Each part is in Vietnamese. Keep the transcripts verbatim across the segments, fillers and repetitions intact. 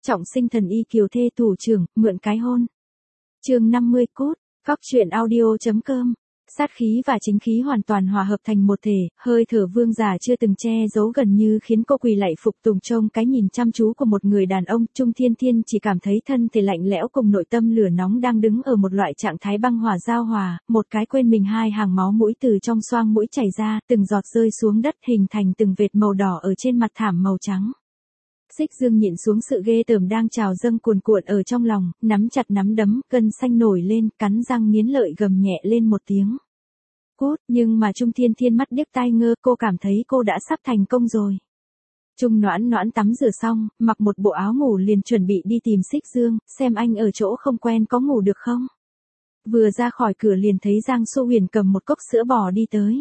trọng sinh thần y kiều thê thủ trưởng, mượn cái hôn. Chương năm mươi cốt, Cóc truyện audio.com. Sát khí và chính khí hoàn toàn hòa hợp thành một thể, hơi thở vương giả chưa từng che giấu gần như khiến cô quỳ lạy phục tùng trông cái nhìn chăm chú của một người đàn ông. Trung Thiên Thiên chỉ cảm thấy thân thể lạnh lẽo cùng nội tâm lửa nóng đang đứng ở một loại trạng thái băng hỏa giao hòa, một cái quên mình hai hàng máu mũi từ trong xoang mũi chảy ra, từng giọt rơi xuống đất hình thành từng vệt màu đỏ ở trên mặt thảm màu trắng. Xích Dương nhịn xuống sự ghê tởm đang trào dâng cuồn cuộn ở trong lòng, nắm chặt nắm đấm, gân xanh nổi lên, cắn răng nghiến lợi gầm nhẹ lên một tiếng. Cút, nhưng mà Trung Thiên Thiên mắt điếc tai ngơ, cô cảm thấy cô đã sắp thành công rồi. Trung Noãn Noãn tắm rửa xong, mặc một bộ áo ngủ liền chuẩn bị đi tìm Xích Dương, xem anh ở chỗ không quen có ngủ được không. Vừa ra khỏi cửa liền thấy Giang Xu Huyền cầm một cốc sữa bò đi tới.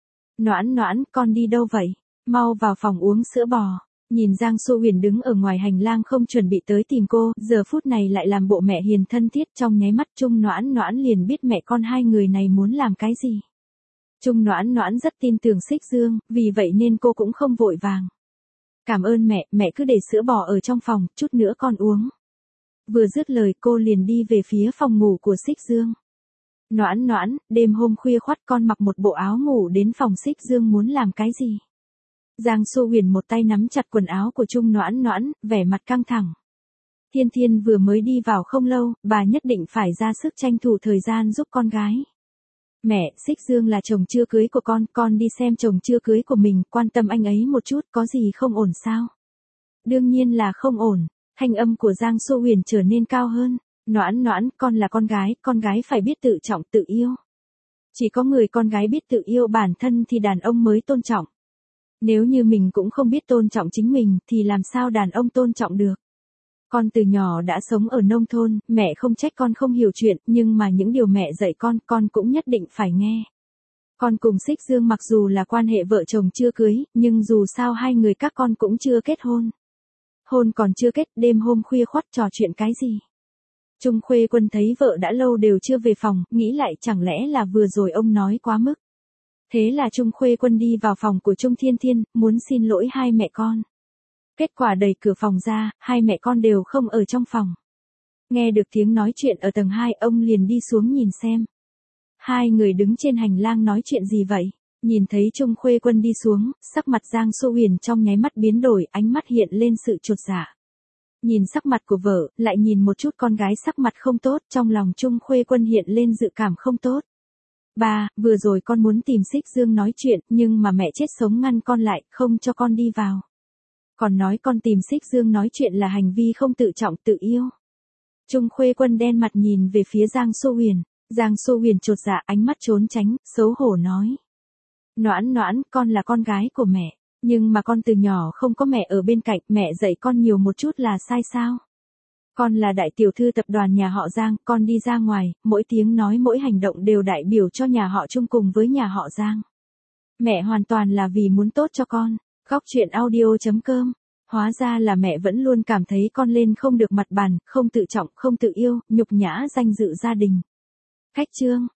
Noãn Noãn, con đi đâu vậy? Mau vào phòng uống sữa bò. Nhìn Giang Xu Huyền đứng ở ngoài hành lang không chuẩn bị tới tìm cô, giờ phút này lại làm bộ mẹ hiền thân thiết, trong nháy mắt Trung Noãn Noãn liền biết mẹ con hai người này muốn làm cái gì. Trung Noãn Noãn rất tin tưởng Xích Dương, vì vậy nên cô cũng không vội vàng. Cảm ơn mẹ, mẹ cứ để sữa bò ở trong phòng, chút nữa con uống. Vừa dứt lời cô liền đi về phía phòng ngủ của Xích Dương. Noãn Noãn, đêm hôm khuya khoắt con mặc một bộ áo ngủ đến phòng Xích Dương muốn làm cái gì? Giang Xu Huyền một tay nắm chặt quần áo của Trung Noãn Noãn, vẻ mặt căng thẳng. Thiên Thiên vừa mới đi vào không lâu, bà nhất định phải ra sức tranh thủ thời gian giúp con gái. Mẹ, Xích Dương là chồng chưa cưới của con, con đi xem chồng chưa cưới của mình, quan tâm anh ấy một chút, có gì không ổn sao? Đương nhiên là không ổn, thanh âm của Giang Xu Huyền trở nên cao hơn. Noãn Noãn, con là con gái, con gái phải biết tự trọng tự yêu. Chỉ có người con gái biết tự yêu bản thân thì đàn ông mới tôn trọng. Nếu như mình cũng không biết tôn trọng chính mình thì làm sao đàn ông tôn trọng được. Con từ nhỏ đã sống ở nông thôn, mẹ không trách con không hiểu chuyện, nhưng mà những điều mẹ dạy con, con cũng nhất định phải nghe. Con cùng Xích Dương mặc dù là quan hệ vợ chồng chưa cưới, nhưng dù sao hai người các con cũng chưa kết hôn. Hôn còn chưa kết, đêm hôm khuya khoắt trò chuyện cái gì. Trung Khuê Quân thấy vợ đã lâu đều chưa về phòng, nghĩ lại chẳng lẽ là vừa rồi ông nói quá mức. Thế là Trung Khuê Quân đi vào phòng của Trung Thiên Thiên, muốn xin lỗi hai mẹ con. Kết quả đẩy cửa phòng ra, hai mẹ con đều không ở trong phòng. Nghe được tiếng nói chuyện ở tầng hai, ông liền đi xuống nhìn xem. Hai người đứng trên hành lang nói chuyện gì vậy? Nhìn thấy Trung Khuê Quân đi xuống, sắc mặt Giang Xu Huyền trong nháy mắt biến đổi, ánh mắt hiện lên sự chột dạ. Nhìn sắc mặt của vợ, lại nhìn một chút con gái sắc mặt không tốt, trong lòng Trung Khuê Quân hiện lên dự cảm không tốt. Ba, vừa rồi con muốn tìm Xích Dương nói chuyện, nhưng mà mẹ chết sống ngăn con lại, không cho con đi vào. Còn nói con tìm Xích Dương nói chuyện là hành vi không tự trọng tự yêu. Trung Khuê Quân đen mặt nhìn về phía Giang Xu Huyền. Giang Xu Huyền chột dạ, ánh mắt trốn tránh, xấu hổ nói. Noãn Noãn, con là con gái của mẹ, nhưng mà con từ nhỏ không có mẹ ở bên cạnh, mẹ dạy con nhiều một chút là sai sao? Con là đại tiểu thư tập đoàn nhà họ Giang, con đi ra ngoài, mỗi tiếng nói mỗi hành động đều đại biểu cho nhà họ Trung cùng với nhà họ Giang. Mẹ hoàn toàn là vì muốn tốt cho con. Cóc truyện audio.com. Hóa ra là mẹ vẫn luôn cảm thấy con lên không được mặt bàn, không tự trọng, không tự yêu, nhục nhã danh dự gia đình. Khách chương.